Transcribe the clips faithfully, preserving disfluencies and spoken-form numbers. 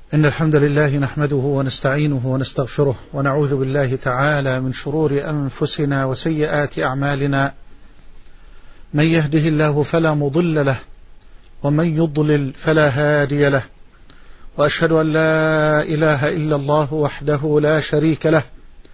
إن الحمد لله نحمده ونستعينه ونستغفره ونعوذ بالله تعالى من شرور أنفسنا وسيئات أعمالنا. من يهده الله فلا مضل له ومن يضلل فلا هادي له، وأشهد أن لا إله إلا الله وحده لا شريك له،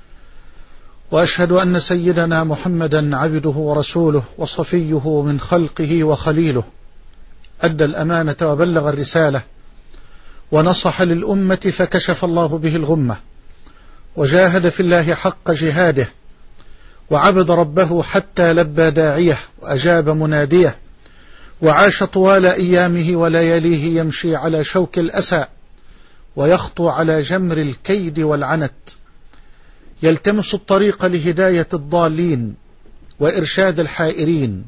وأشهد أن سيدنا محمدا عبده ورسوله وصفيه من خلقه وخليله، أدى الأمانة وبلغ الرسالة ونصح للأمة فكشف الله به الغمة، وجاهد في الله حق جهاده، وعبد ربه حتى لبى داعيه وأجاب مناديه، وعاش طوال أيامه ولياليه يمشي على شوك الأسى ويخطو على جمر الكيد والعنت، يلتمس الطريق لهداية الضالين وإرشاد الحائرين،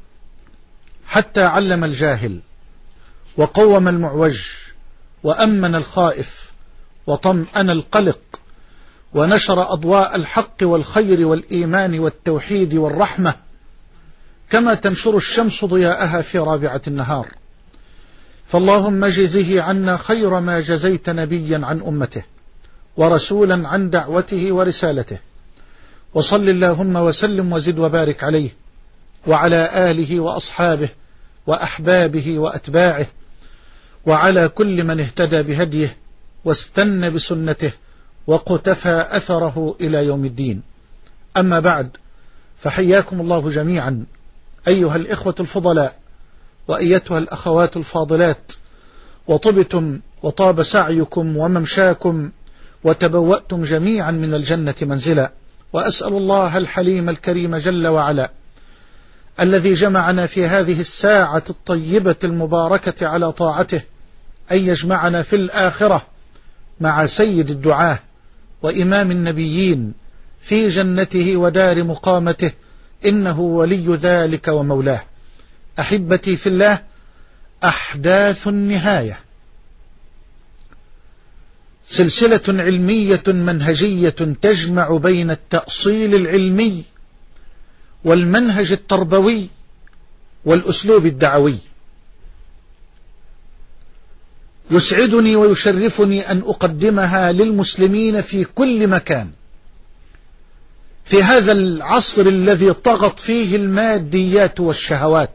حتى علم الجاهل وقوم المعوج وأمن الخائف وطمأن القلق، ونشر أضواء الحق والخير والإيمان والتوحيد والرحمة كما تنشر الشمس ضياءها في رابعة النهار. فاللهم جزه عنا خير ما جزيت نبيا عن أمته ورسولا عن دعوته ورسالته، وصل اللهم وسلم وزد وبارك عليه وعلى آله وأصحابه وأحبابه وأتباعه، وعلى كل من اهتدى بهديه واستنى بسنته وقتفى أثره إلى يوم الدين. أما بعد، فحياكم الله جميعا أيها الإخوة الفضلاء وأيتها الأخوات الفاضلات، وطبتم وطاب سعيكم وممشاكم وتبوأتم جميعا من الجنة منزلا، وأسأل الله الحليم الكريم جل وعلا الذي جمعنا في هذه الساعة الطيبة المباركة على طاعته أن يجمعنا في الآخرة مع سيد الدعاة وإمام النبيين في جنته ودار مقامته، إنه ولي ذلك ومولاه. أحبتي في الله، أحداث النهاية سلسلة علمية منهجية تجمع بين التأصيل العلمي والمنهج التربوي والأسلوب الدعوي. يسعدني ويشرفني أن أقدمها للمسلمين في كل مكان في هذا العصر الذي طغت فيه الماديات والشهوات،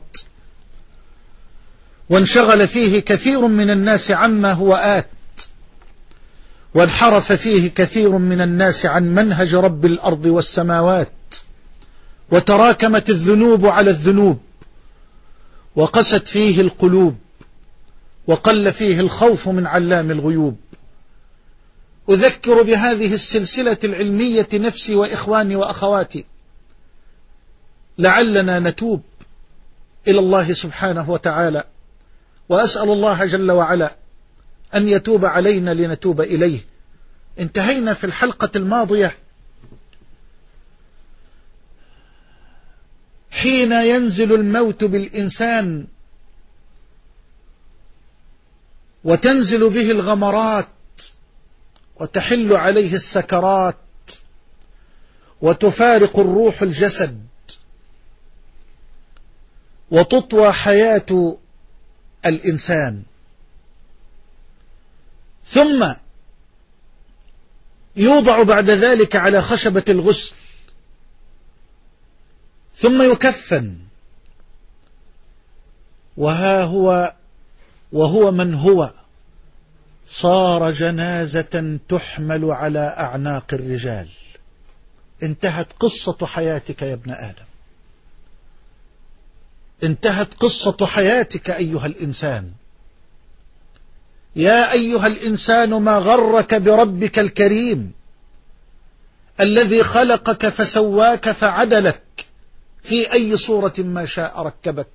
وانشغل فيه كثير من الناس عما هو آت، وانحرف فيه كثير من الناس عن منهج رب الأرض والسماوات، وتراكمت الذنوب على الذنوب، وقست فيه القلوب، وقل فيه الخوف من علام الغيوب. أذكر بهذه السلسلة العلمية نفسي وإخواني وأخواتي، لعلنا نتوب إلى الله سبحانه وتعالى، وأسأل الله جل وعلا أن يتوب علينا لنتوب إليه. انتهينا في الحلقة الماضية حين ينزل الموت بالإنسان وتنزل به الغمرات وتحل عليه السكرات وتفارق الروح الجسد وتطوى حياة الإنسان، ثم يوضع بعد ذلك على خشبة الغسل، ثم يكفن، وها هو وهو من هو صار جنازة تحمل على أعناق الرجال. انتهت قصة حياتك يا ابن آدم، انتهت قصة حياتك أيها الإنسان. يا أيها الإنسان، ما غرك بربك الكريم الذي خلقك فسواك فعدلك في أي صورة ما شاء ركبك.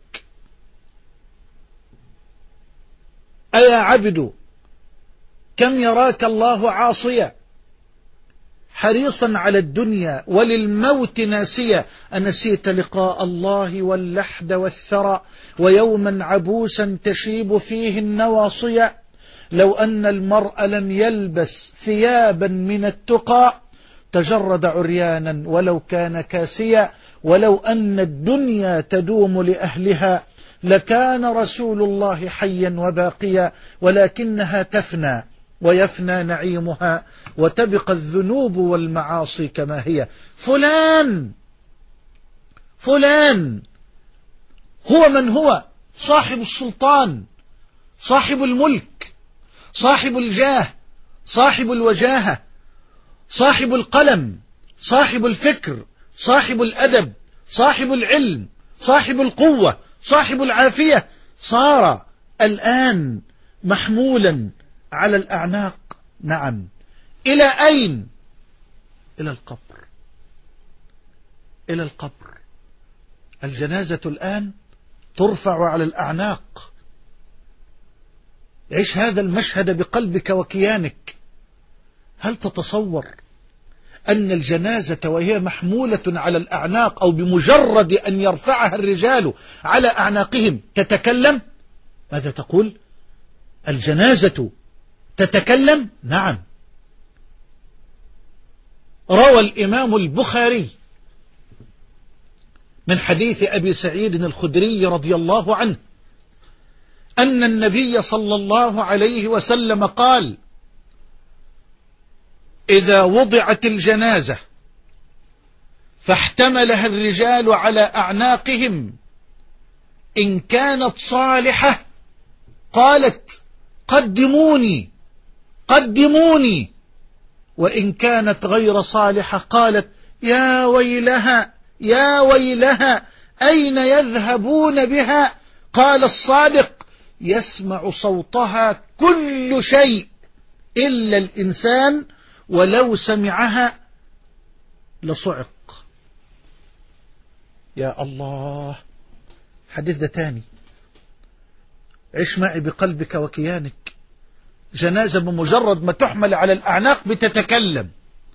أيا عبد، كم يراك الله عاصيا حريصا على الدنيا وللموت ناسيا، أنسيت لقاء الله واللحد والثرى ويوما عبوسا تشيب فيه النواصيا؟ لو أن المرء لم يلبس ثيابا من التقى تجرد عريانا ولو كان كاسيا، ولو أن الدنيا تدوم لأهلها لكان رسول الله حيا وباقيا، ولكنها تفنى ويفنى نعيمها وتبقى الذنوب والمعاصي كما هي. فلان فلان هو من هو؟ صاحب السلطان، صاحب الملك، صاحب الجاه، صاحب الوجاهة، صاحب القلم، صاحب الفكر، صاحب الأدب، صاحب العلم، صاحب القوة، صاحب العافية، صار الآن محمولا على الأعناق. نعم. إلى أين؟ إلى القبر، إلى القبر. الجنازة الآن ترفع على الأعناق. عيش هذا المشهد بقلبك وكيانك. هل تتصور أن الجنازة وهي محمولة على الأعناق، أو بمجرد أن يرفعها الرجال على أعناقهم تتكلم؟ ماذا تقول؟ الجنازة تتكلم؟ نعم. روى الإمام البخاري من حديث أبي سعيد الخدري رضي الله عنه أن النبي صلى الله عليه وسلم قال: إذا وضعت الجنازة فاحتملها الرجال على أعناقهم، إن كانت صالحة قالت: قدموني قدموني، وإن كانت غير صالحة قالت: يا ويلها يا ويلها، أين يذهبون بها؟ قال الصادق: يسمع صوتها كل شيء إلا الإنسان، ولو سمعها لصعق. يا الله، حديث ده تاني. عيش معي بقلبك وكيانك. جنازة بمجرد ما تحمل على الأعناق بتتكلم،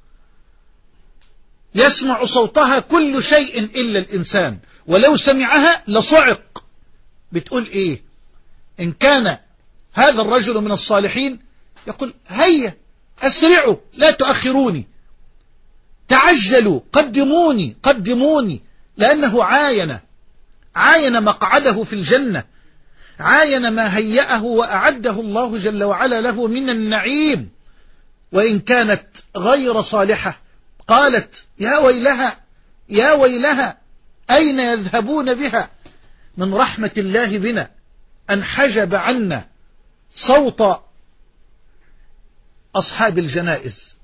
يسمع صوتها كل شيء إلا الإنسان، ولو سمعها لصعق. بتقول إيه؟ إن كان هذا الرجل من الصالحين يقول: هيا أسرعوا، لا تؤخروني، تعجلوا، قدموني قدموني، لأنه عاين عاين مقعده في الجنة، عاين ما هيأه وأعده الله جل وعلا له من النعيم. وإن كانت غير صالحة قالت: يا ويلها يا ويلها، أين يذهبون بها؟ من رحمة الله بنا أن حجب عنا صوت أصحاب الجنائز.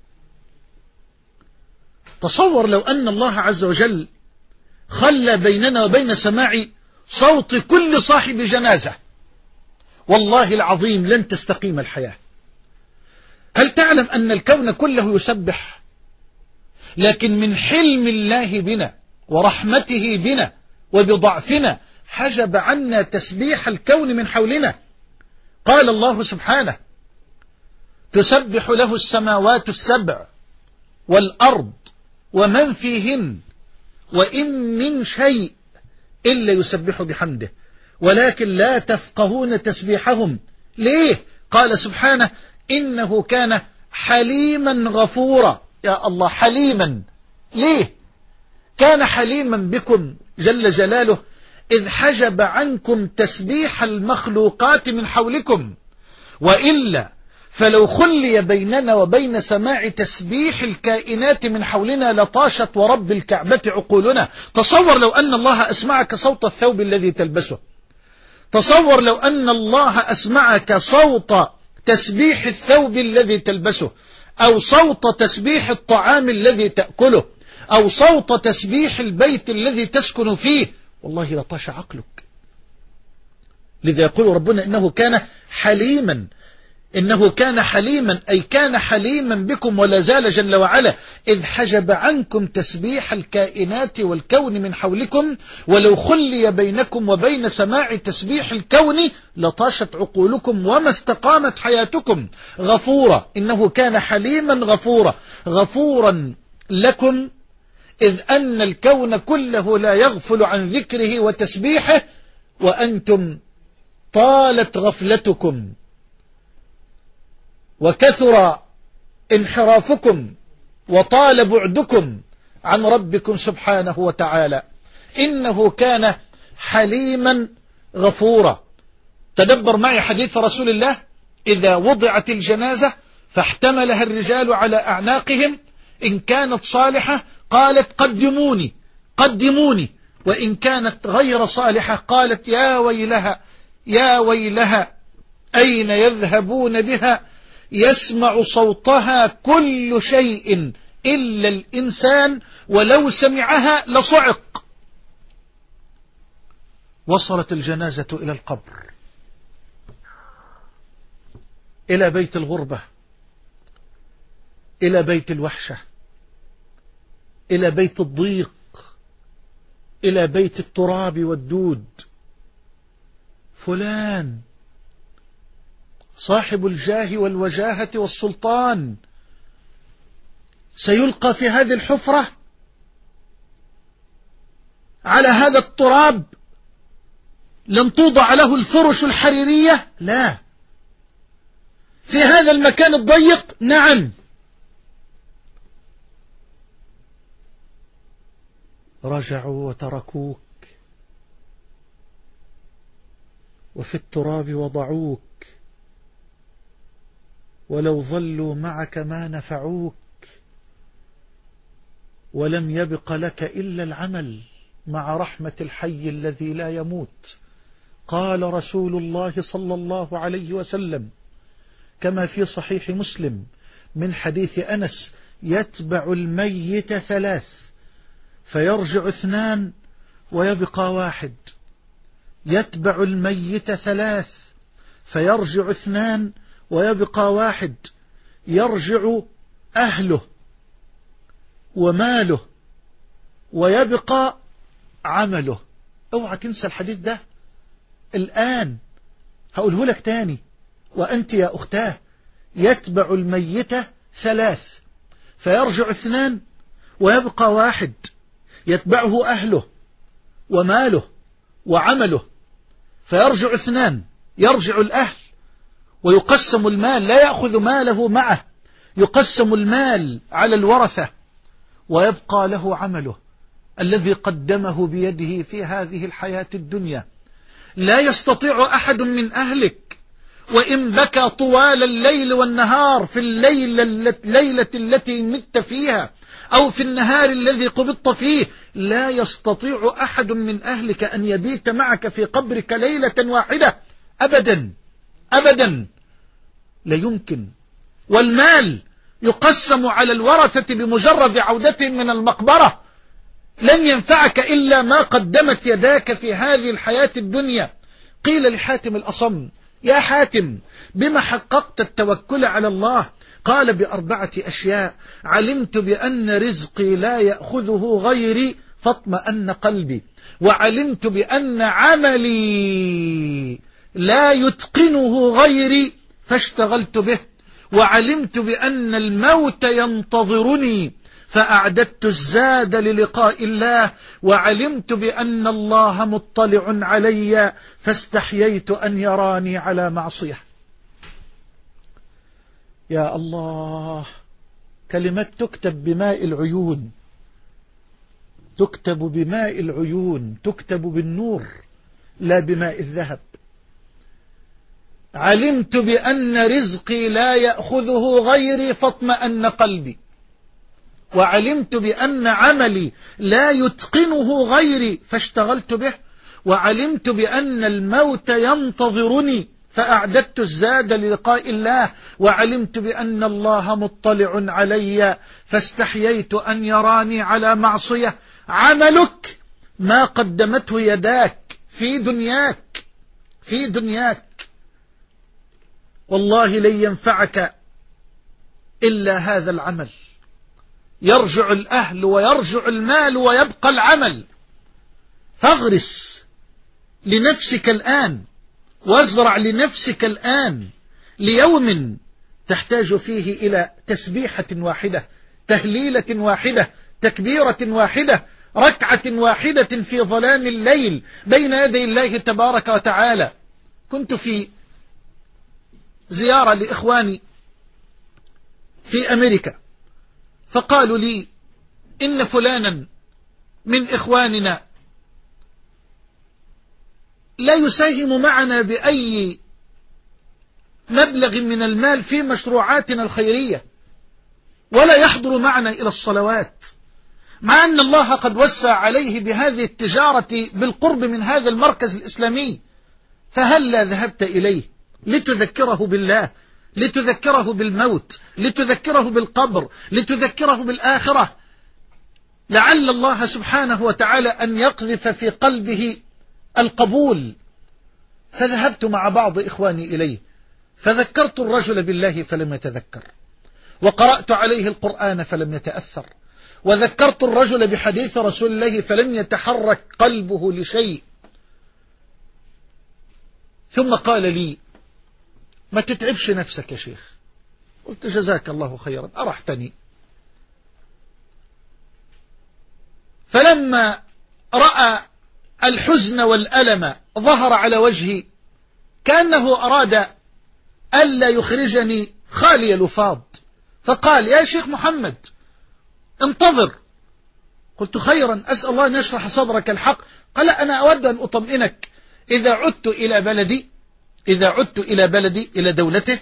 تصور لو أن الله عز وجل خلى بيننا وبين سماع صوت كل صاحب جنازة، والله العظيم لن تستقيم الحياة. هل تعلم أن الكون كله يسبح؟ لكن من حلم الله بنا ورحمته بنا وبضعفنا حجب عنا تسبيح الكون من حولنا. قال الله سبحانه: تسبح له السماوات السبع والأرض ومن فيهن وإن من شيء إلا يسبح بحمده ولكن لا تفقهون تسبيحهم. ليه؟ قال سبحانه: إنه كان حليما غفورا. يا الله، حليما. ليه كان حليما بكم جل جلاله؟ إذ حجب عنكم تسبيح المخلوقات من حولكم، وإلا فلو خلي بيننا وبين سماع تسبيح الكائنات من حولنا لطاشت ورب الكعبة عقولنا. تصور لو أن الله أسمعك صوت الثوب الذي تلبسه، تصور لو أن الله أسمعك صوت تسبيح الثوب الذي تلبسه، أو صوت تسبيح الطعام الذي تأكله، أو صوت تسبيح البيت الذي تسكن فيه، والله لطاش عقلك. لذا يقول ربنا: إنه كان حليما، إنه كان حليما، أي كان حليما بكم ولا زال جل وعلا، إذ حجب عنكم تسبيح الكائنات والكون من حولكم، ولو خلي بينكم وبين سماع تسبيح الكون لطاشت عقولكم وما استقامت حياتكم. غفورا، إنه كان حليما غفورا، غفورا لكم، إذ أن الكون كله لا يغفل عن ذكره وتسبيحه، وأنتم طالت غفلتكم وكثر انحرافكم وطال بعدكم عن ربكم سبحانه وتعالى. إنه كان حليما غفورا. تدبر معي حديث رسول الله: إذا وضعت الجنازة فاحتملها الرجال على أعناقهم، إن كانت صالحة قالت قدموني قدموني، وإن كانت غير صالحة قالت يا ويلها يا ويلها أين يذهبون بها، يسمع صوتها كل شيء إلا الإنسان، ولو سمعها لصعق. وصلت الجنازة إلى القبر، إلى بيت الغربة، إلى بيت الوحشة، إلى بيت الضيق، إلى بيت التراب والدود. فلان صاحب الجاه والوجاهة والسلطان سيلقى في هذه الحفرة على هذا التراب، لن توضع له الفرش الحريرية، لا، في هذا المكان الضيق، نعم. رجعوا وتركوك، وفي التراب وضعوك، ولو ظلوا معك ما نفعوك، ولم يبق لك إلا العمل مع رحمة الحي الذي لا يموت. قال رسول الله صلى الله عليه وسلم كما في صحيح مسلم من حديث أنس: يتبع الميت ثلاث فيرجع اثنان ويبقى واحد. يتبع الميت ثلاث فيرجع اثنان ويبقى واحد. يرجع أهله وماله ويبقى عمله. اوعى تنسى الحديث ده الآن، هقوله لك تاني وأنت يا أختاه. يتبع الميت ثلاث فيرجع اثنان ويبقى واحد. يتبعه أهله وماله وعمله، فيرجع اثنان، يرجع الأهل ويقسم المال، لا يأخذ ماله معه، يقسم المال على الورثة، ويبقى له عمله الذي قدمه بيده في هذه الحياة الدنيا. لا يستطيع أحد من أهلك وإن بكى طوال الليل والنهار في الليلة التي مت فيها أو في النهار الذي قبضت فيه، لا يستطيع أحد من أهلك أن يبيت معك في قبرك ليلة واحدة أبدا أبدا، لا يمكن. والمال يقسم على الورثة بمجرد عودتهم من المقبرة، لن ينفعك إلا ما قدمت يداك في هذه الحياة الدنيا. قيل لحاتم الأصم: يا حاتم، بما حققت التوكل على الله؟ قال: بأربعة أشياء: علمت بأن رزقي لا يأخذه غيري فاطمأن قلبي، وعلمت بأن عملي لا يتقنه غيري فاشتغلت به، وعلمت بأن الموت ينتظرني فأعددت الزاد للقاء الله، وعلمت بأن الله مطلع علي فاستحييت أن يراني على معصية. يا الله، كلمات تكتب بماء العيون، تكتب بماء العيون، تكتب بالنور لا بماء الذهب. علمت بأن رزقي لا يأخذه غيري فاطمأن قلبي، وعلمت بأن عملي لا يتقنه غيري فاشتغلت به، وعلمت بأن الموت ينتظرني فأعددت الزاد للقاء الله، وعلمت بأن الله مطلع علي فاستحييت أن يراني على معصية. عملك ما قدمته يداك في دنياك في دنياك والله لن ينفعك إلا هذا العمل. يرجع الأهل ويرجع المال ويبقى العمل. فاغرس لنفسك الآن وازرع لنفسك الآن ليوم تحتاج فيه إلى تسبيحة واحدة، تهليلة واحدة، تكبيرة واحدة، ركعة واحدة في ظلام الليل بين يدي الله تبارك وتعالى. كنت في زيارة لإخواني في أمريكا، فقالوا لي إن فلانا من إخواننا لا يساهم معنا بأي مبلغ من المال في مشروعاتنا الخيرية ولا يحضر معنا إلى الصلوات، مع أن الله قد وسع عليه بهذه التجارة بالقرب من هذا المركز الإسلامي، فهل لا ذهبت إليه لتذكره بالله، لتذكره بالموت، لتذكره بالقبر، لتذكره بالآخرة، لعل الله سبحانه وتعالى أن يقذف في قلبه القبول. فذهبت مع بعض إخواني إليه فذكرت الرجل بالله فلم يتذكر، وقرأت عليه القرآن فلم يتأثر، وذكرت الرجل بحديث رسول الله فلم يتحرك قلبه لشيء. ثم قال لي: ما تتعبش نفسك يا شيخ. قلت: جزاك الله خيرا، أرحتني. فلما رأى الحزن والألم ظهر على وجهي كأنه أراد ألا يخرجني خالي لفاض، فقال: يا شيخ محمد انتظر. قلت: خيرا، أسأل الله أن يشرح صدرك الحق. قال: أنا أود أن أطمئنك، إذا عدت إلى بلدي إذا عدت إلى بلدي إلى دولته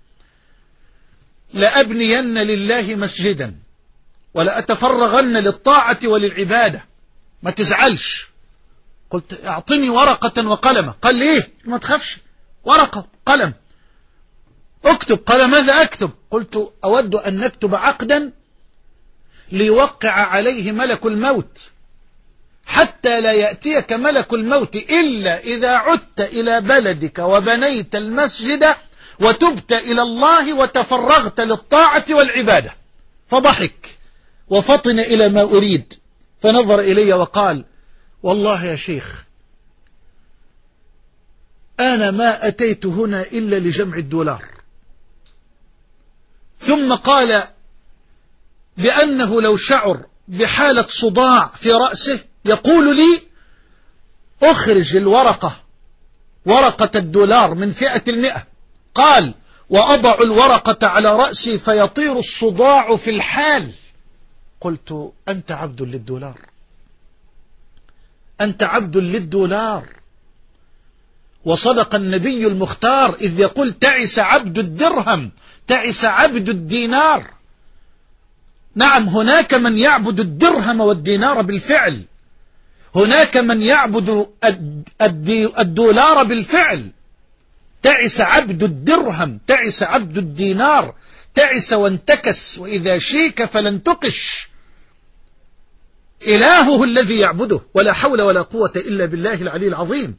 لأبنين لله مسجدا ولأتفرغن للطاعة وللعبادة، ما تزعلش. قلت: أعطني ورقة وقلمة. قال لي: إيه؟ ما تخافش، ورقة قلم اكتب. قال: ماذا أكتب؟ قلت: أود أن نكتب عقدا ليوقع عليه ملك الموت، حتى لا يأتيك ملك الموت إلا إذا عدت إلى بلدك وبنيت المسجد وتبت إلى الله وتفرغت للطاعة والعبادة. فضحك وفطن إلى ما أريد، فنظر إلي وقال: والله يا شيخ أنا ما أتيت هنا إلا لجمع الدولار. ثم قال بأنه لو شعر بحالة صداع في رأسه يقول لي: أخرج الورقة، ورقة الدولار من فئة المئة. قال: وأضع الورقة على رأسي فيطير الصداع في الحال. قلت: أنت عبد للدولار، أنت عبد للدولار. وصدق النبي المختار إذ يقول: تعس عبد الدرهم، تعس عبد الدينار. نعم، هناك من يعبد الدرهم والدينار بالفعل، هناك من يعبد الدولار بالفعل. تعس عبد الدرهم، تعس عبد الدينار، تعس وانتكس، وإذا شيك فلن تقش. إلهه الذي يعبده، ولا حول ولا قوة إلا بالله العلي العظيم.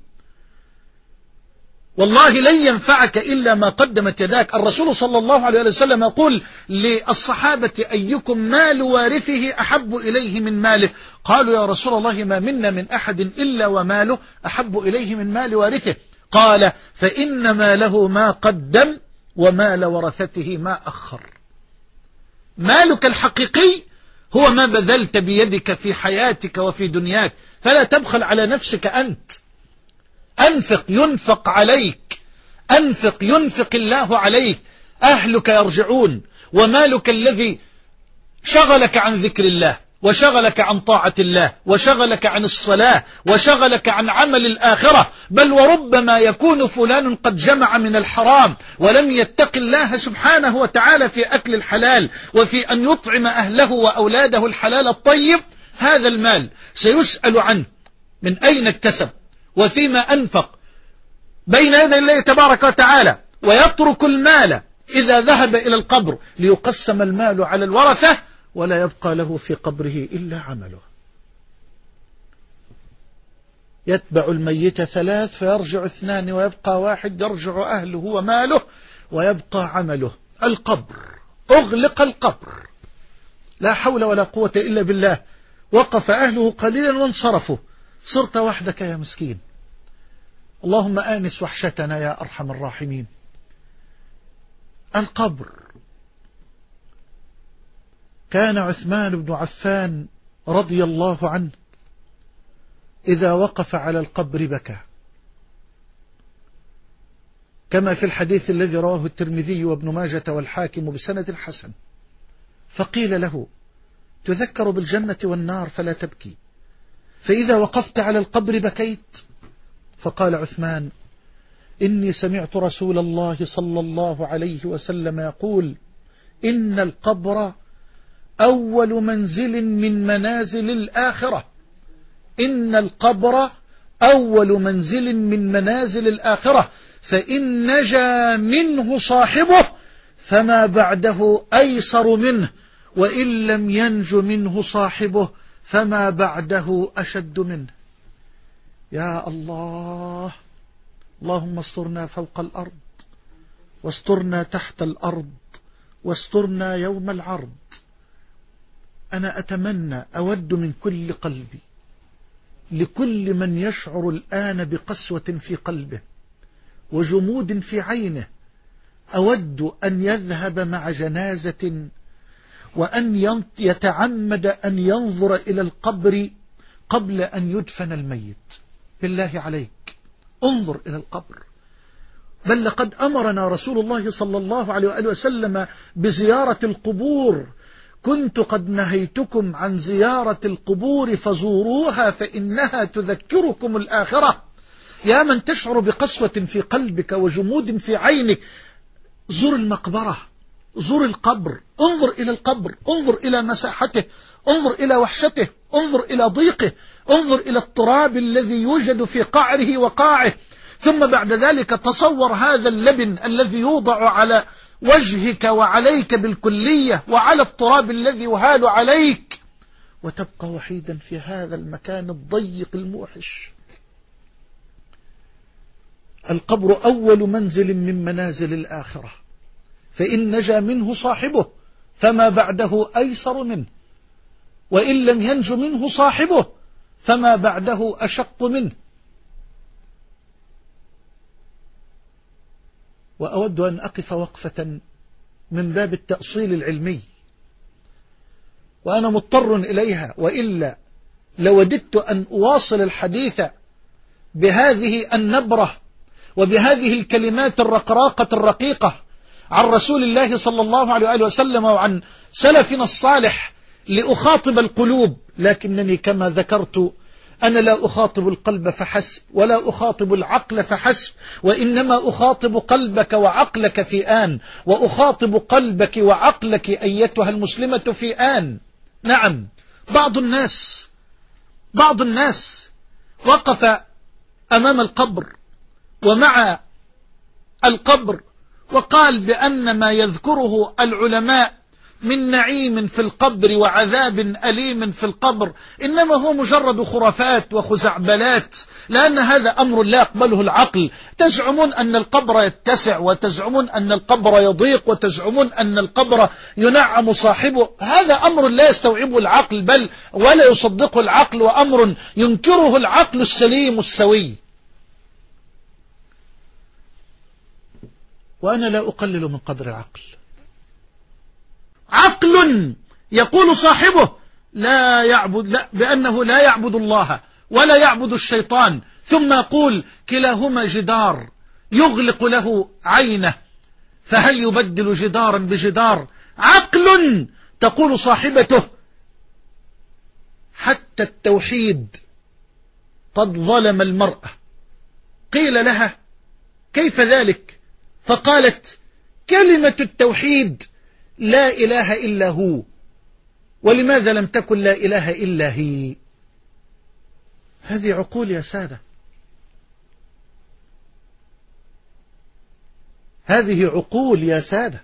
والله لن ينفعك إلا ما قدمت يداك. الرسول صلى الله عليه وسلم يقول للصحابة: أيكم مال وارثه أحب إليه من ماله؟ قالوا: يا رسول الله ما منا من أحد إلا وماله أحب إليه من مال وارثه. قال: فإن ماله ما قدم ومال ورثته ما أخر. مالك الحقيقي هو ما بذلت بيدك في حياتك وفي دنياك، فلا تبخل على نفسك أنت. أنفق ينفق عليك، أنفق ينفق الله عليك. أهلك يرجعون، ومالك الذي شغلك عن ذكر الله، وشغلك عن طاعة الله، وشغلك عن الصلاة، وشغلك عن عمل الآخرة. بل وربما يكون فلان قد جمع من الحرام ولم يتق الله سبحانه وتعالى في أكل الحلال وفي أن يطعم أهله وأولاده الحلال الطيب. هذا المال سيسأل عنه من أين اكتسب وفيما أنفق بين يدي الله تبارك وتعالى، ويترك المال إذا ذهب إلى القبر ليقسم المال على الورثة، ولا يبقى له في قبره إلا عمله. يتبع الميت ثلاث فيرجع اثنان ويبقى واحد، يرجع أهله وماله ويبقى عمله. القبر، أغلق القبر، لا حول ولا قوة إلا بالله. وقف أهله قليلا وانصرفوا، صرت وحدك يا مسكين. اللهم آنس وحشتنا يا أرحم الراحمين. القبر. كان عثمان بن عفان رضي الله عنه إذا وقف على القبر بكى، كما في الحديث الذي رواه الترمذي وابن ماجة والحاكم بسند حسن. فقيل له: تذكر بالجنة والنار فلا تبكي، فإذا وقفت على القبر بكيت؟ فقال عثمان: إني سمعت رسول الله صلى الله عليه وسلم يقول إن القبر أول منزل من منازل الآخرة. إن القبر أول منزل من منازل الآخرة، فإن نجا منه صاحبه فما بعده أيسر منه، وإن لم ينج منه صاحبه فما بعده أشد منه. يا الله، اللهم استرنا فوق الأرض، واسترنا تحت الأرض، واسترنا يوم العرض. أنا أتمنى، أود من كل قلبي لكل من يشعر الآن بقسوة في قلبه وجمود في عينه، أود أن يذهب مع جنازة وأن يتعمد أن ينظر إلى القبر قبل أن يدفن الميت. بالله عليك انظر إلى القبر. بل لقد أمرنا رسول الله صلى الله عليه وآله وسلم بزيارة القبور. كنت قد نهيتكم عن زيارة القبور فزوروها فإنها تذكركم الآخرة. يا من تشعر بقسوة في قلبك وجمود في عينك، زر المقبرة، زر القبر، انظر إلى القبر، انظر إلى مساحته، انظر إلى وحشته، انظر إلى ضيقه، انظر إلى التراب الذي يوجد في قعره وقاعه. ثم بعد ذلك تصور هذا اللبن الذي يوضع على وجهك وعليك بالكلية وعلى التراب الذي يهال عليك، وتبقى وحيدا في هذا المكان الضيق الموحش. القبر أول منزل من منازل الآخرة، فإن نجا منه صاحبه فما بعده أيسر منه، وإن لم ينج منه صاحبه فما بعده أشق منه. وأود أن أقف وقفة من باب التأصيل العلمي، وأنا مضطر إليها، وإلا لوددت أن أواصل الحديث بهذه النبرة وبهذه الكلمات الرقراقة الرقيقة عن رسول الله صلى الله عليه وآله وسلم وعن سلفنا الصالح لأخاطب القلوب، لكنني كما ذكرت أنا لا أخاطب القلب فحسب ولا أخاطب العقل فحسب، وإنما أخاطب قلبك وعقلك في آن، وأخاطب قلبك وعقلك أيتها المسلمة في آن. نعم، بعض الناس بعض الناس وقف أمام القبر ومع القبر وقال بأن ما يذكره العلماء من نعيم في القبر وعذاب أليم في القبر إنما هو مجرد خرافات وخزعبلات، لأن هذا أمر لا يقبله العقل. تزعمون أن القبر يتسع، وتزعمون أن القبر يضيق، وتزعمون أن القبر ينعم صاحبه. هذا أمر لا يستوعبه العقل، بل ولا يصدقه العقل، وأمر ينكره العقل السليم السوي. وأنا لا أقلل من قدر العقل. عقل يقول صاحبه لا يعبد لا بأنه لا يعبد الله ولا يعبد الشيطان، ثم يقول كلاهما جدار يغلق له عينه، فهل يبدل جدارا بجدار؟ عقل تقول صاحبته حتى التوحيد قد ظلم المرأة. قيل لها كيف ذلك؟ فقالت كلمة التوحيد لا إله إلا هو، ولماذا لم تكن لا إله إلا هي؟ هذه عقول يا سادة، هذه عقول يا سادة.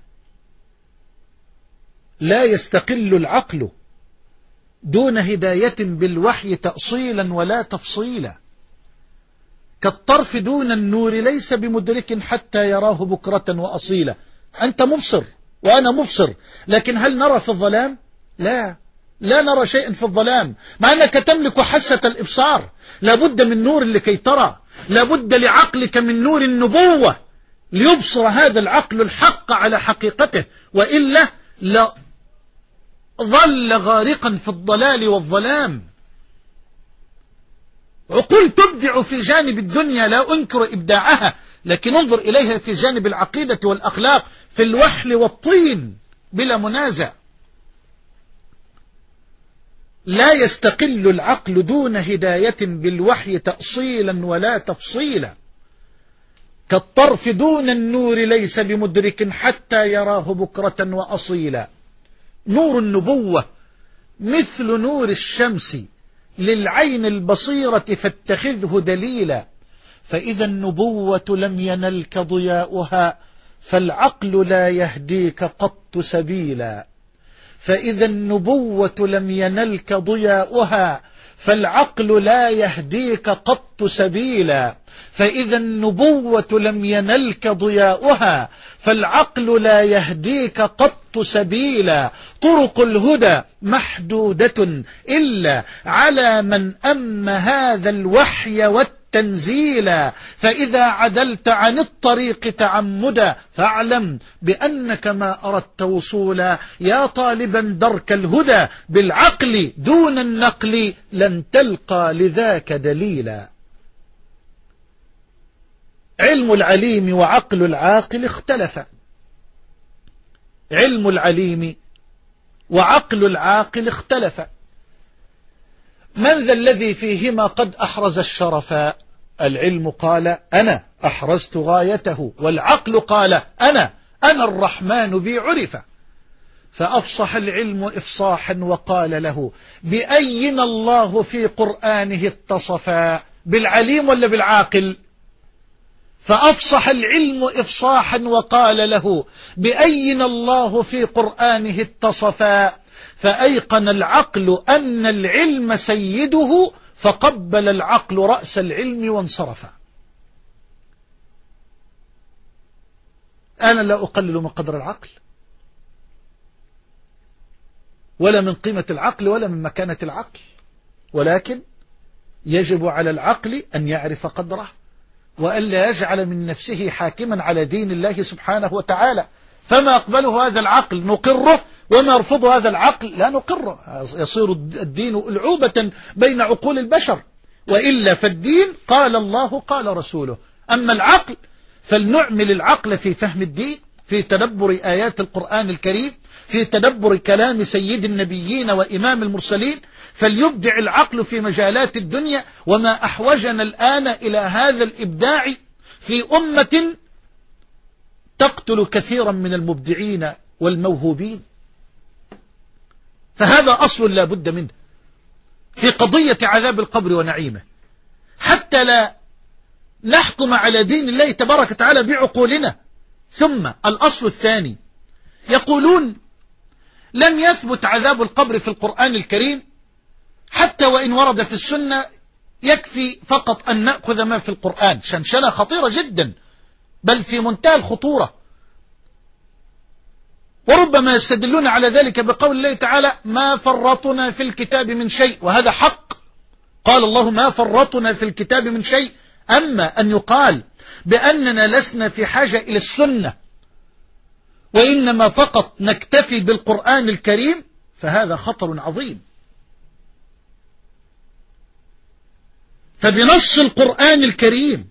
لا يستقل العقل دون هداية بالوحي تأصيلا ولا تفصيلا، كالطرف دون النور ليس بمدرك حتى يراه بكرة وأصيلا. أنت مبصر وأنا مبصر، لكن هل نرى في الظلام؟ لا لا نرى شيئا في الظلام، مع أنك تملك حاسة الإبصار. لابد من نور لكي ترى، لابد لعقلك من نور النبوة ليبصر هذا العقل الحق على حقيقته، وإلا لظل غارقا في الضلال والظلام. عقول تبدع في جانب الدنيا، لا أنكر إبداعها، لكن انظر إليها في جانب العقيدة والأخلاق في الوحل والطين بلا منازع. لا يستقل العقل دون هداية بالوحي تأصيلا ولا تفصيلا. كالطرف دون النور ليس بمدرك حتى يراه بكرة وأصيلا. نور النبوة مثل نور الشمس للعين البصيرة فاتخذه دليلا، فإذا النبوة لم ينلك ضياؤها فالعقل لا يهديك قط سبيلا. فإذا النبوة لم ينلك ضياؤها فالعقل لا يهديك قط سبيلا. فإذا النبوة لم ينلك ضياؤها فالعقل لا يهديك قط سبيلا. طرق الهدى محدودة إلا على من أم هذا الوحي والتنزيلا. فإذا عدلت عن الطريق تعمدا فاعلم بأنك ما أردت وصولا. يا طالبا درك الهدى بالعقل دون النقل لن تلقى لذاك دليلا. علم العليم وعقل العاقل اختلفا. علم العليم وعقل العاقل اختلفا. من ذا الذي فيهما قد أحرز الشرفا؟ العلم قال أنا أحرزت غايته، والعقل قال أنا أنا الرحمن بي عرفا. فأفصح العلم إفصاحا وقال له بأينا الله في قرآنه اتصفا؟ بالعليم ولا بالعاقل؟ فأفصح العلم إفصاحا وقال له بأينا الله في قرآنه اتصفا. فأيقن العقل أن العلم سيده فقبل العقل رأس العلم وانصرفا. أنا لا أقلل من قدر العقل ولا من قيمة العقل ولا من مكانة العقل، ولكن يجب على العقل أن يعرف قدره وألا يجعل من نفسه حاكما على دين الله سبحانه وتعالى. فما أقبله هذا العقل نقره، وما يرفض هذا العقل لا نقره. يصير الدين ألعوبة بين عقول البشر، وإلا فالدين قال الله قال رسوله. أما العقل فلنعمل العقل في فهم الدين، في تدبر آيات القرآن الكريم، في تدبر كلام سيد النبيين وإمام المرسلين. فليبدع العقل في مجالات الدنيا. وما أحوجنا الآن إلى هذا الإبداع في أمة تقتل كثيرا من المبدعين والموهوبين. فهذا أصل لا بد منه في قضية عذاب القبر ونعيمه، حتى لا نحكم على دين الله تبارك وتعالى بعقولنا. ثم الأصل الثاني، يقولون لم يثبت عذاب القبر في القرآن الكريم، حتى وإن ورد في السنة يكفي فقط أن نأخذ ما في القرآن. شنشنة خطيرة جدا، بل في منتهى الخطورة. وربما يستدلون على ذلك بقول الله تعالى ما فرطنا في الكتاب من شيء، وهذا حق. قال الله ما فرطنا في الكتاب من شيء. أما أن يقال بأننا لسنا في حاجة إلى السنة وإنما فقط نكتفي بالقرآن الكريم، فهذا خطر عظيم. فبنص القرآن الكريم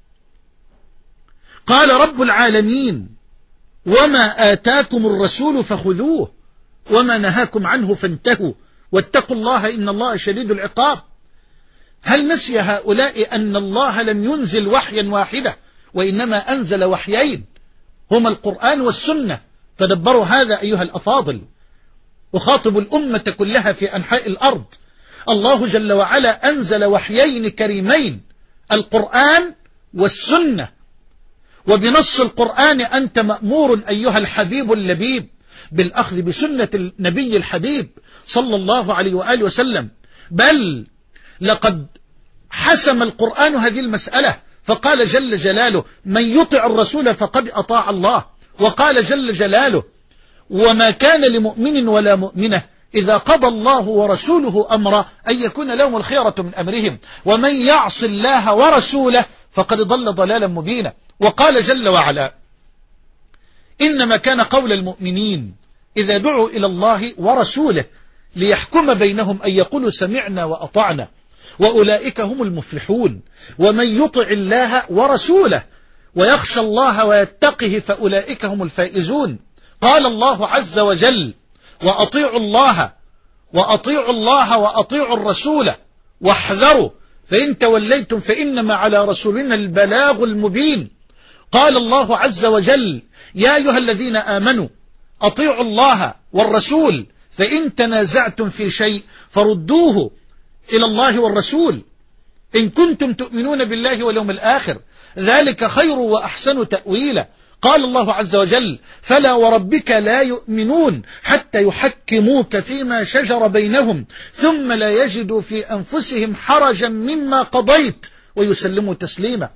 قال رب العالمين وما آتاكم الرسول فخذوه وما نهاكم عنه فانتهوا واتقوا الله إن الله شديد العقاب. هل نسي هؤلاء أن الله لم ينزل وحيا واحدة، وإنما أنزل وحيين هما القرآن والسنة؟ تدبروا هذا أيها الأفاضل. أخاطب الأمة كلها في أنحاء الأرض. الله جل وعلا أنزل وحيين كريمين، القرآن والسنة. وبنص القرآن أنت مأمور أيها الحبيب اللبيب بالأخذ بسنة النبي الحبيب صلى الله عليه وآله وسلم. بل لقد حسم القرآن هذه المسألة، فقال جل جلاله من يطع الرسول فقد أطاع الله. وقال جل جلاله وما كان لمؤمن ولا مؤمنة إذا قضى الله ورسوله أمرا أن يكون لهم الخيرة من أمرهم ومن يعص الله ورسوله فقد ضل ضلالا مبينا. وقال جل وعلا إنما كان قول المؤمنين إذا دعوا إلى الله ورسوله ليحكم بينهم أن يقولوا سمعنا وأطعنا وأولئك هم المفلحون. ومن يطع الله ورسوله ويخشى الله ويتقه فأولئك هم الفائزون. قال الله عز وجل وأطيعوا الله وأطيعوا الله وأطيعوا الرسول واحذروا فإن توليتم فإنما على رسولنا البلاغ المبين. قال الله عز وجل: يا أيها الذين آمنوا أطيعوا الله والرسول فإن تنازعتم في شيء فردوه إلى الله والرسول إن كنتم تؤمنون بالله واليوم الآخر ذلك خير وأحسن تأويلا. قال الله عز وجل: فلا وربك لا يؤمنون حتى يحكموك فيما شجر بينهم ثم لا يجدوا في أنفسهم حرجا مما قضيت ويسلموا تسليما.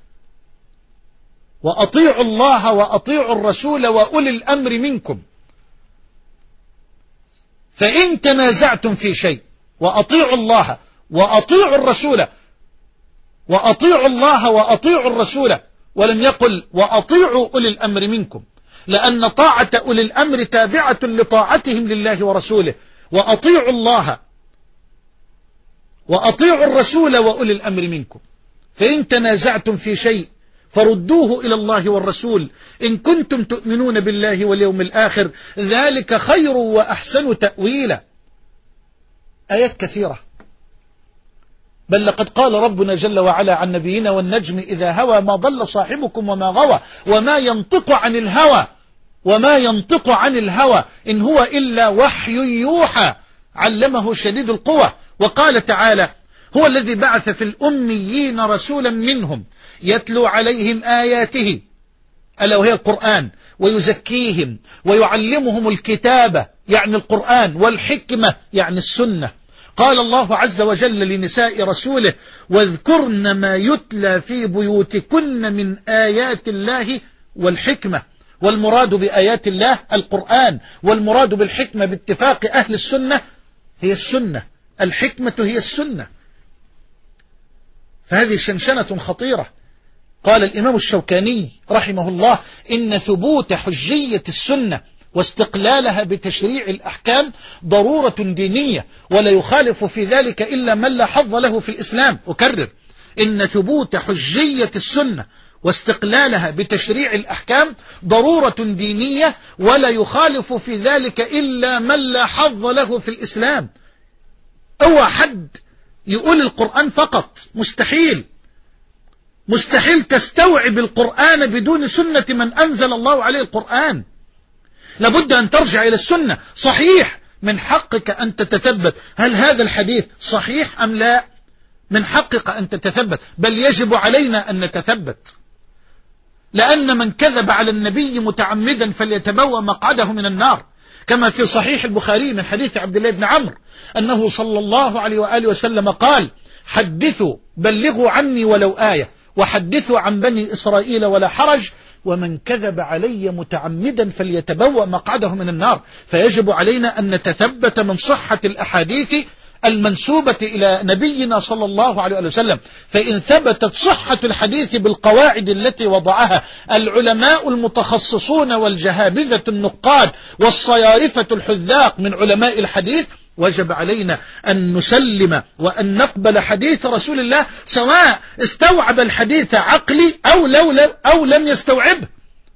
وأطيعوا الله وأطيعوا الرسول وأولي الأمر منكم فإن تنازعتم في شيء. وأطيعوا الله وأطيعوا الرسول، وأطيعوا الله وأطيعوا الرسول، ولم يقل وأطيعوا أولي الأمر منكم، لأن طاعة أولي الأمر تابعة لطاعتهم لله ورسوله. وأطيعوا الله وأطيعوا الرسول وأولي الأمر منكم فإن تنازعتم في شيء فردوه إلى الله والرسول إن كنتم تؤمنون بالله واليوم الآخر ذلك خير وأحسن تأويلا. آيات كثيرة، بل لقد قال ربنا جل وعلا عن نبينا: والنجم إذا هوى ما ضل صاحبكم وما غوى وما ينطق عن الهوى وما ينطق عن الهوى إن هو إلا وحي يوحى علمه شديد القوى. وقال تعالى: هو الذي بعث في الأميين رسولا منهم يتلو عليهم آياته ألا وهي القرآن ويزكيهم ويعلمهم الكتاب يعني القرآن والحكمة يعني السنة. قال الله عز وجل لنساء رسوله: واذكرن ما يتلى في بيوتكن من آيات الله والحكمة. والمراد بآيات الله القرآن، والمراد بالحكمة باتفاق أهل السنة هي السنة، الحكمة هي السنة. فهذه شنشنة خطيرة. قال الإمام الشوكاني رحمه الله: إن ثبوت حجية السنة واستقلالها بتشريع الأحكام ضرورة دينية ولا يخالف في ذلك إلا من لا حظ له في الإسلام. أكرر: إن ثبوت حجية السنة واستقلالها بتشريع الأحكام ضرورة دينية ولا يخالف في ذلك إلا من لا حظ له في الإسلام. أو حد يقول القرآن فقط، مستحيل مستحيل تستوعب القرآن بدون سنة من أنزل الله عليه القرآن. لابد أن ترجع إلى السنة. صحيح من حقك أن تتثبت هل هذا الحديث صحيح أم لا، من حقك أن تتثبت، بل يجب علينا أن نتثبت، لأن من كذب على النبي متعمدا فليتبوأ مقعده من النار، كما في صحيح البخاري من حديث عبد الله بن عمرو أنه صلى الله عليه وآله وسلم قال: حدثوا بلغوا عني ولو آية وحدثوا عن بني إسرائيل ولا حرج، ومن كذب علي متعمدا فليتبوأ مقعده من النار. فيجب علينا أن نتثبت من صحة الأحاديث المنسوبة إلى نبينا صلى الله عليه وسلم. فإن ثبتت صحة الحديث بالقواعد التي وضعها العلماء المتخصصون والجهابذة النقاد والصيارفة الحذاق من علماء الحديث، وجب علينا أن نسلم وأن نقبل حديث رسول الله، سواء استوعب الحديث عقلي أو, لو أو لم يستوعبه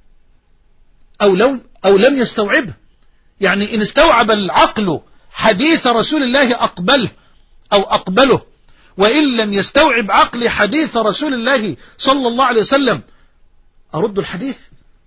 أو, لو أو لم يستوعبه. يعني إن استوعب العقل حديث رسول الله أقبله أو أقبله، وإن لم يستوعب عقلي حديث رسول الله صلى الله عليه وسلم أرد الحديث.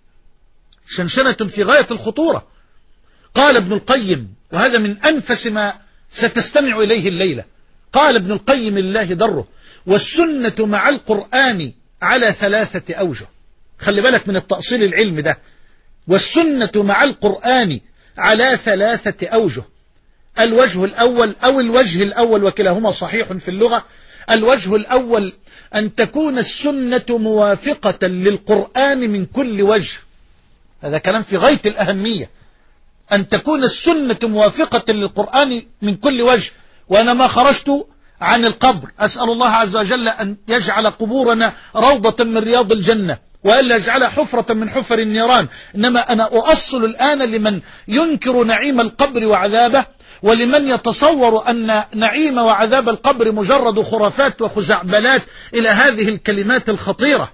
شنشنة في غاية الخطورة. قال ابن القيم، وهذا من أنفس ما ستستمع إليه الليلة، قال ابن القيم الله دره: والسنة مع القرآن على ثلاثة أوجه. خلي بالك من التأصيل العلمي ده. والسنة مع القرآن على ثلاثة أوجه. الوجه الأول أو الوجه الأول وكلاهما صحيح في اللغة. الوجه الأول أن تكون السنة موافقة للقرآن من كل وجه. هذا كلام في غاية الأهمية، أن تكون السنة موافقة للقرآن من كل وجه. وأنا ما خرجت عن القبر أسأل الله عز وجل أن يجعل قبورنا روضة من رياض الجنة وألا يجعلها حفرة من حفر النيران، إنما أنا أؤصل الآن لمن ينكر نعيم القبر وعذابه، ولمن يتصور أن نعيم وعذاب القبر مجرد خرافات وخزعبلات إلى هذه الكلمات الخطيرة.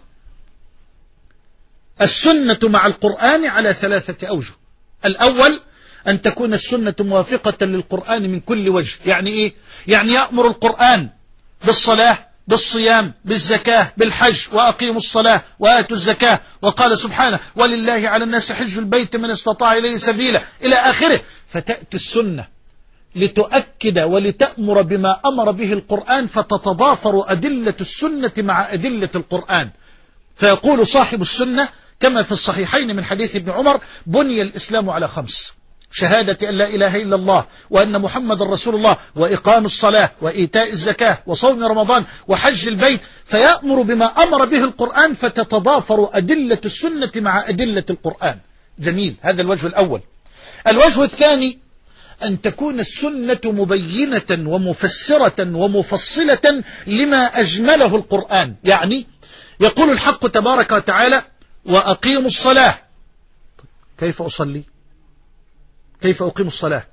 السنة مع القرآن على ثلاثة أوجه. الأول أن تكون السنة موافقة للقرآن من كل وجه. يعني إيه؟ يعني يأمر القرآن بالصلاة بالصيام، بالزكاة، بالحج، وأقيموا الصلاة وآتوا الزكاة، وقال سبحانه ولله على الناس حج البيت من استطاع إليه سبيلا إلى آخره. فتأتي السنة لتؤكد ولتأمر بما أمر به القرآن، فتتضافر أدلة السنة مع أدلة القرآن. فيقول صاحب السنة كما في الصحيحين من حديث ابن عمر: بني الإسلام على خمس: شهادة أن لا إله إلا الله وأن محمد رسول الله، وإقام الصلاة، وإيتاء الزكاة، وصوم رمضان، وحج البيت. فيأمر بما أمر به القرآن، فتتضافر أدلة السنة مع أدلة القرآن. جميل، هذا الوجه الأول. الوجه الثاني أن تكون السنة مبينة ومفسرة ومفصلة لما أجمله القرآن. يعني يقول الحق تبارك وتعالى: وأقيموا الصلاة. كيف أصلي؟ كيف أقيم الصلاة؟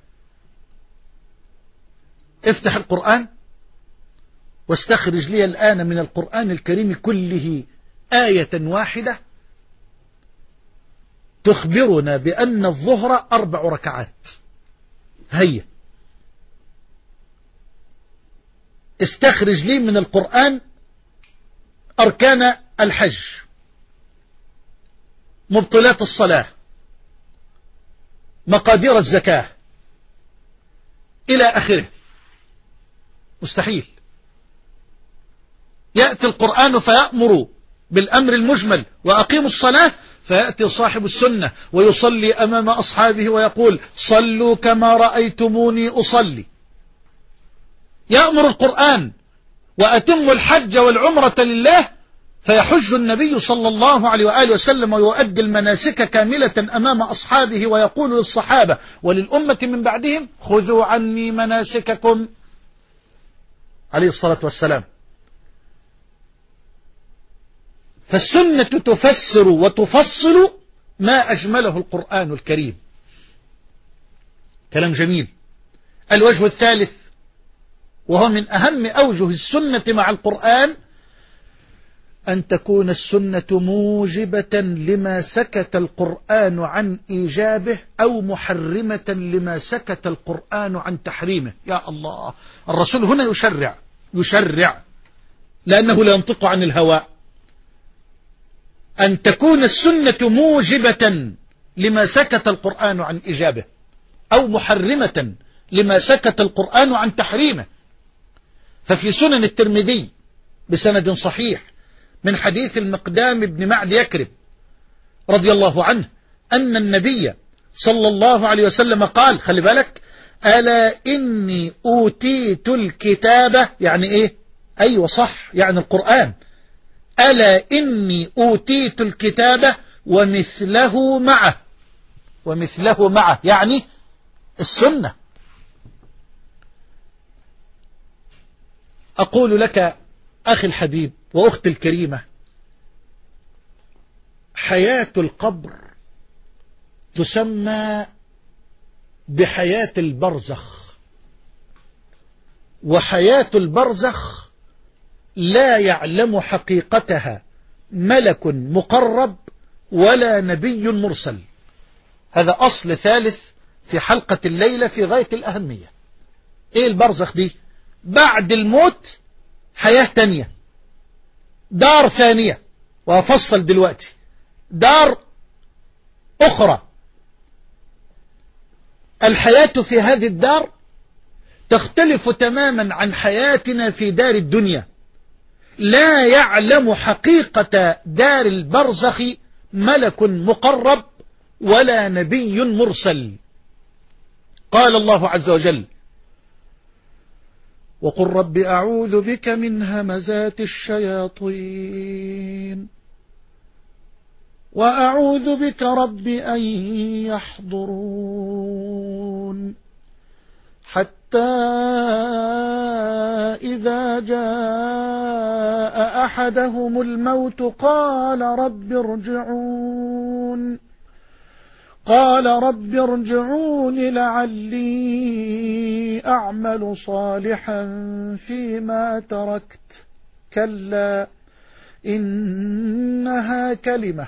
افتح القرآن واستخرج لي الآن من القرآن الكريم كله آية واحدة تخبرنا بأن الظهر أربع ركعات. هيا استخرج لي من القرآن أركان الحج، مبطلات الصلاة، مقادير الزكاة، إلى آخره. مستحيل. يأتي القرآن فيأمر بالأمر المجمل: وأقيموا الصلاة، فيأتي صاحب السنة ويصلي أمام أصحابه ويقول: صلوا كما رأيتموني أصلي. يأمر القرآن: وأتموا الحج والعمرة لله، فيحج النبي صلى الله عليه وآله وسلم ويؤدي المناسك كاملة أمام أصحابه، ويقول للصحابة وللأمة من بعدهم: خذوا عني مناسككم، عليه الصلاة والسلام. فالسنة تفسر وتفصل ما أجمله القرآن الكريم. كلام جميل. الوجه الثالث، وهو من أهم أوجه السنة مع القرآن، أن تكون السنة موجبة لما سكت القرآن عن إيجابه، أو محرمة لما سكت القرآن عن تحريمه. يا الله، الرسول هنا يشرع يشرع لأنه لا ينطق عن الهوى. أن تكون السنة موجبة لما سكت القرآن عن إيجابه، أو محرمة لما سكت القرآن عن تحريمه. ففي سنن الترمذي بسند صحيح من حديث المقدام بن معد يكرب رضي الله عنه أن النبي صلى الله عليه وسلم قال: خلي بالك، ألا إني أوتيت الكتابة. يعني إيه؟ أيوة صح، يعني القرآن. ألا إني أوتيت الكتابة ومثله معه. ومثله معه يعني السنة. أقول لك أخي الحبيب وأختي الكريمة، حياة القبر تسمى بحياة البرزخ، وحياة البرزخ لا يعلم حقيقتها ملك مقرب ولا نبي مرسل. هذا أصل ثالث في حلقة الليلة في غاية الأهمية. إيه البرزخ دي؟ بعد الموت حياة تانية، دار ثانية، وأفصل دلوقتي دار أخرى. الحياة في هذه الدار تختلف تماما عن حياتنا في دار الدنيا. لا يعلم حقيقة دار البرزخ ملك مقرب ولا نبي مرسل. قال الله عز وجل: وقل رب أعوذ بك من همزات الشياطين وأعوذ بك رب أن يحضرون، حتى إذا جاء أحدهم الموت قال رب ارجعون قال رب ارجعون لعلي أعمل صالحا فيما تركت، كلا إنها كلمة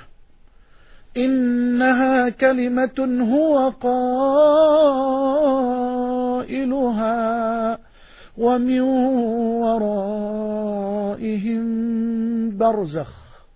إنها كلمة هو قائلها ومن ورائهم برزخ.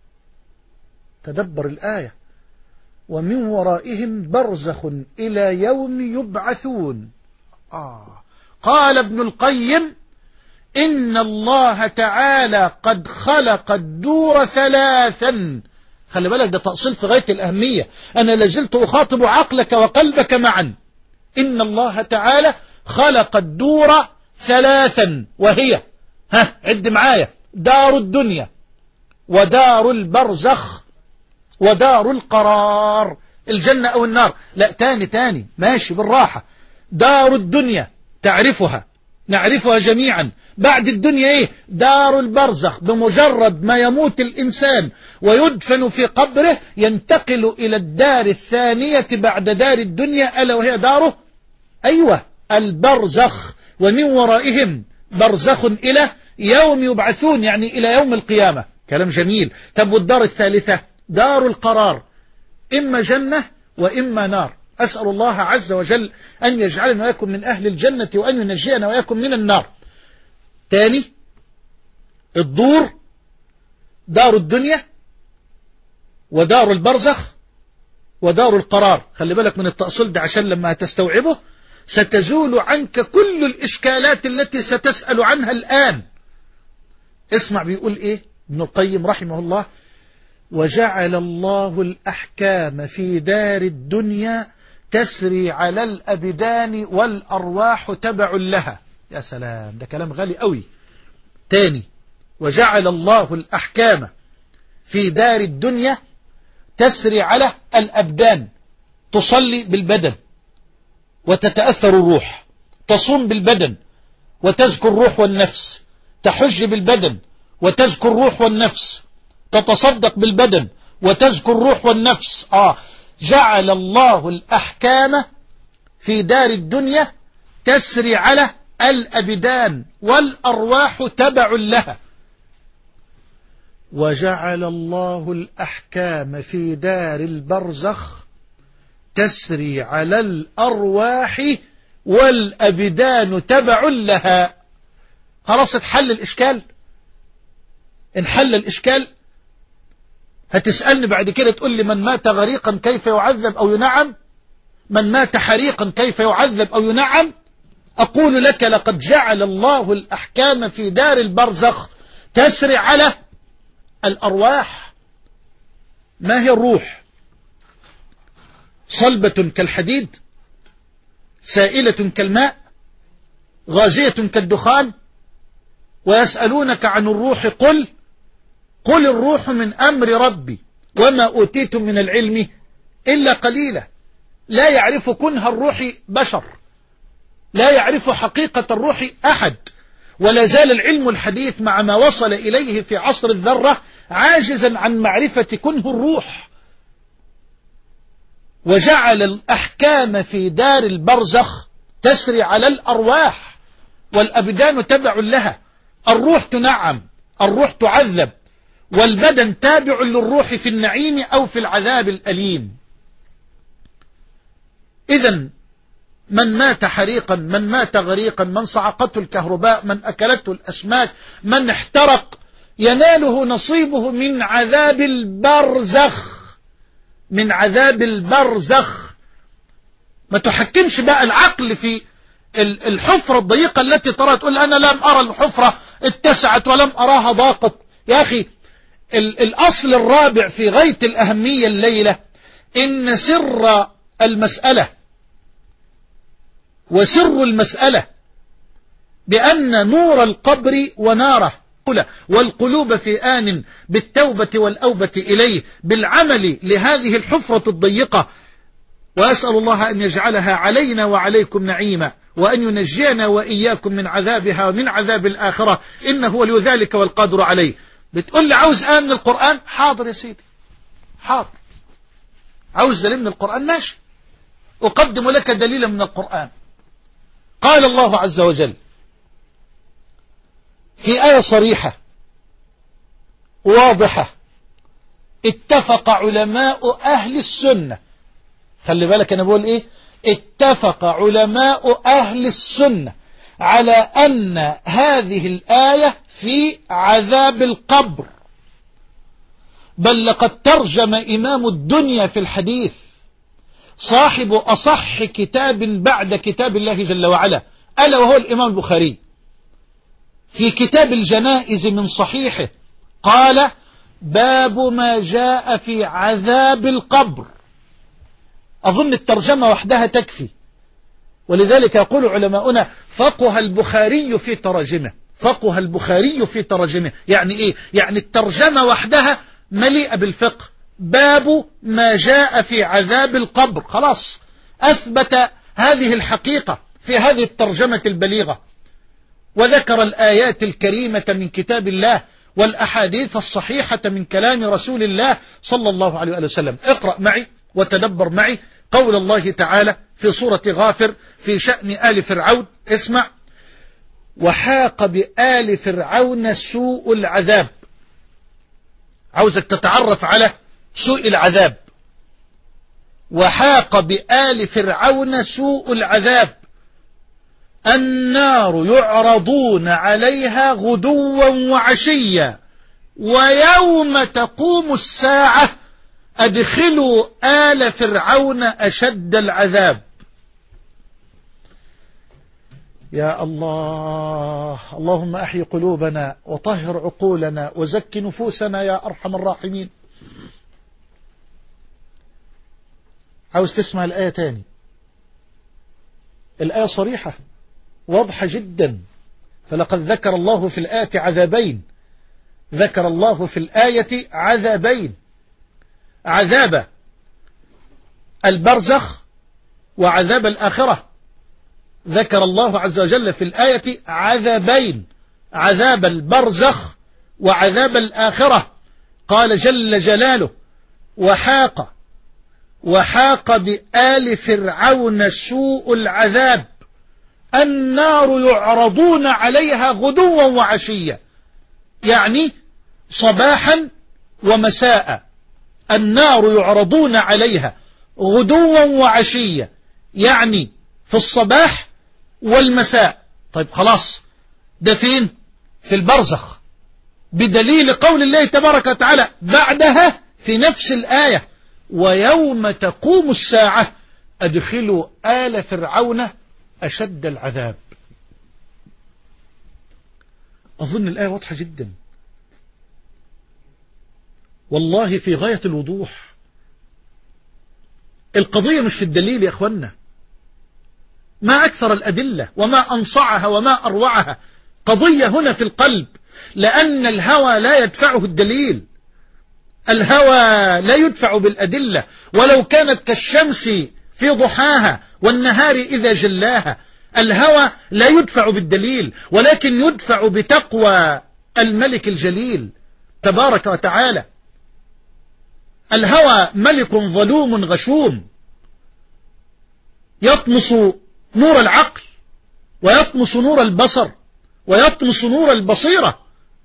تدبر الآية، ومن ورائهم برزخ إلى يوم يبعثون. آه. قال ابن القيم إن الله تعالى قد خلق الدور ثلاثا. خلي بالك، ده تأصيل في غاية الأهمية، أنا لازلت أخاطب عقلك وقلبك معا. إن الله تعالى خلق الدور ثلاثا، وهي ها عد معايا: دار الدنيا، ودار البرزخ، ودار القرار. الجنة أو النار؟ لا، تاني تاني ماشي بالراحة. دار الدنيا تعرفها، نعرفها جميعا. بعد الدنيا إيه؟ دار البرزخ. بمجرد ما يموت الإنسان ويدفن في قبره ينتقل إلى الدار الثانية بعد دار الدنيا، ألا وهي داره أيوة البرزخ. ومن ورائهم برزخ إلى يوم يبعثون، يعني إلى يوم القيامة. كلام جميل. طب والدار الثالثة؟ دار القرار، إما جنة وإما نار. أسأل الله عز وجل أن يجعلنا ويكن من أهل الجنة، وأن ينجينا ويكن من النار. تاني، الدور دار الدنيا، ودار البرزخ، ودار القرار. خلي بالك من التأصيل ده عشان لما تستوعبه ستزول عنك كل الإشكالات التي ستسأل عنها الآن. اسمع بيقول إيه ابن القيم رحمه الله: وجعل الله الأحكام في دار الدنيا تسري على الأبدان والأرواح تبع لها. يا سلام، ده كلام غالي قوي. تاني: وجعل الله الأحكام في دار الدنيا تسري على الأبدان، تصلي بالبدن وتتأثر الروح، تصوم بالبدن وتزكو الروح والنفس، تحج بالبدن وتزكو الروح والنفس، تتصدق بالبدن وتزكو الروح والنفس. آه جعل الله الأحكام في دار الدنيا تسري على الأبدان والأرواح تبع لها. وجعل الله الأحكام في دار البرزخ تسري على الأرواح والأبدان تبع لها. خلاص اتحل الإشكال. انحل الإشكال. هتسألني بعد كده تقول لي: من مات غريقا كيف يعذب أو ينعم؟ من مات حريقا كيف يعذب أو ينعم؟ أقول لك: لقد جعل الله الأحكام في دار البرزخ تسري على الأرواح. ما هي الروح؟ صلبة كالحديد، سائلة كالماء، غازية كالدخان. ويسألونك عن الروح قل قل الروح من أمر ربي وما أوتيتم من العلم إلا قليلا. لا يعرف كنه الروح بشر، لا يعرف حقيقة الروح أحد، ولا زال العلم الحديث مع ما وصل إليه في عصر الذرة عاجزا عن معرفة كنه الروح. وجعل الأحكام في دار البرزخ تسري على الأرواح والأبدان تبع لها. الروح تنعم، الروح تعذب، والبدن تابع للروح في النعيم أو في العذاب الأليم. إذن من مات حريقا، من مات غريقا، من صعقته الكهرباء، من أكلته الأسماك، من احترق، يناله نصيبه من عذاب البرزخ، من عذاب البرزخ. ما تحكمش بقى العقل في الحفرة الضيقة التي ترى تقول أنا لم أرى الحفرة اتسعت ولم أراها ضاقت. يا أخي، الأصل الرابع في غاية الأهمية الليلة إن سر المسألة وسر المسألة بأن نور القبر وناره والقلوب في آن بالتوبة والأوبة إليه بالعمل لهذه الحفرة الضيقة. وأسأل الله أن يجعلها علينا وعليكم نعيما، وأن ينجينا وإياكم من عذابها ومن عذاب الآخرة، إنه ولي ذلك والقادر عليه. بتقول لي عاوز آية من القرآن؟ حاضر يا سيدي، حاضر. عاوز دليل من القرآن؟ ماشي، أقدم لك دليلا من القرآن. قال الله عز وجل في آية صريحة واضحة: اتفق علماء أهل السنة. خلي بالك أنا بقول إيه؟ اتفق علماء أهل السنة على أن هذه الآية في عذاب القبر، بل لقد ترجم إمام الدنيا في الحديث صاحب أصح كتاب بعد كتاب الله جل وعلا، ألا وهو الإمام البخاري، في كتاب الجنائز من صحيحه قال: باب ما جاء في عذاب القبر. أظن الترجمة وحدها تكفي، ولذلك يقول علماؤنا: فقه البخاري في تراجمه. فقه البخاري في تراجمه يعني إيه؟ يعني الترجمة وحدها مليئة بالفقه. باب ما جاء في عذاب القبر، خلاص أثبت هذه الحقيقة في هذه الترجمة البليغة، وذكر الآيات الكريمة من كتاب الله والأحاديث الصحيحة من كلام رسول الله صلى الله عليه وسلم. اقرأ معي وتدبر معي قول الله تعالى في سورة غافر في شأن آل فرعون. اسمع: وحاق بآل فرعون سوء العذاب. عاوزك تتعرف على سوء العذاب. وحاق بآل فرعون سوء العذاب، النار يعرضون عليها غدوا وعشيا ويوم تقوم الساعة أدخلوا آل فرعون أشد العذاب. يا الله، اللهم أحي قلوبنا وطهر عقولنا وزك نفوسنا يا أرحم الراحمين. عاوز تسمع الآية تاني؟ الآية صريحة واضحة جدا. فلقد ذكر الله في الآية عذابين. ذكر الله في الآية عذابين: عذاب البرزخ وعذاب الآخرة. ذكر الله عز وجل في الآية عذابين: عذاب البرزخ وعذاب الآخرة. قال جل جلاله: وحاق وحاق بآل فرعون سوء العذاب، النار يعرضون عليها غدوا وعشيا، يعني صباحا ومساء. النار يعرضون عليها غدوا وعشيا، يعني في الصباح والمساء. طيب خلاص، ده فين؟ في البرزخ، بدليل قول الله تبارك وتعالى بعدها في نفس الآية: ويوم تقوم الساعة أدخلوا آل فرعون أشد العذاب. أظن الآية واضحة جدا، والله في غاية الوضوح. القضية مش في الدليل يا أخوانا، ما أكثر الأدلة وما أنصعها وما أروعها. قضية هنا في القلب، لأن الهوى لا يدفعه الدليل. الهوى لا يدفع بالأدلة، ولو كانت كالشمس في ضحاها والنهار إذا جلاها. الهوى لا يدفع بالدليل، ولكن يدفع بتقوى الملك الجليل تبارك وتعالى. الهوى ملك ظلوم غشوم، يطمس نور العقل ويطمس نور البصر ويطمس نور البصيرة.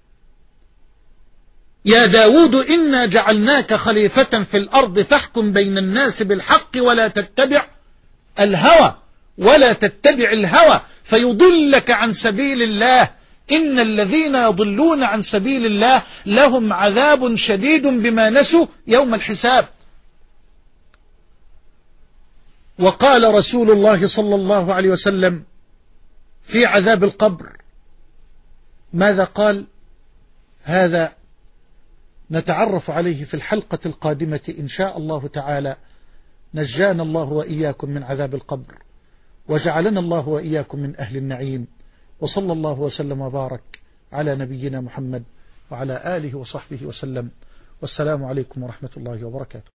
يا داود إنا جعلناك خليفة في الأرض فاحكم بين الناس بالحق ولا تتبع الهوى ولا تتبع الهوى فيضلك عن سبيل الله، إن الذين يضلون عن سبيل الله لهم عذاب شديد بما نسوا يوم الحساب. وقال رسول الله صلى الله عليه وسلم في عذاب القبر ماذا قال؟ هذا نتعرف عليه في الحلقة القادمة إن شاء الله تعالى. نجانا الله وإياكم من عذاب القبر، وجعلنا الله وإياكم من أهل النعيم، وصلى الله وسلم وبارك على نبينا محمد وعلى آله وصحبه وسلم. والسلام عليكم ورحمة الله وبركاته.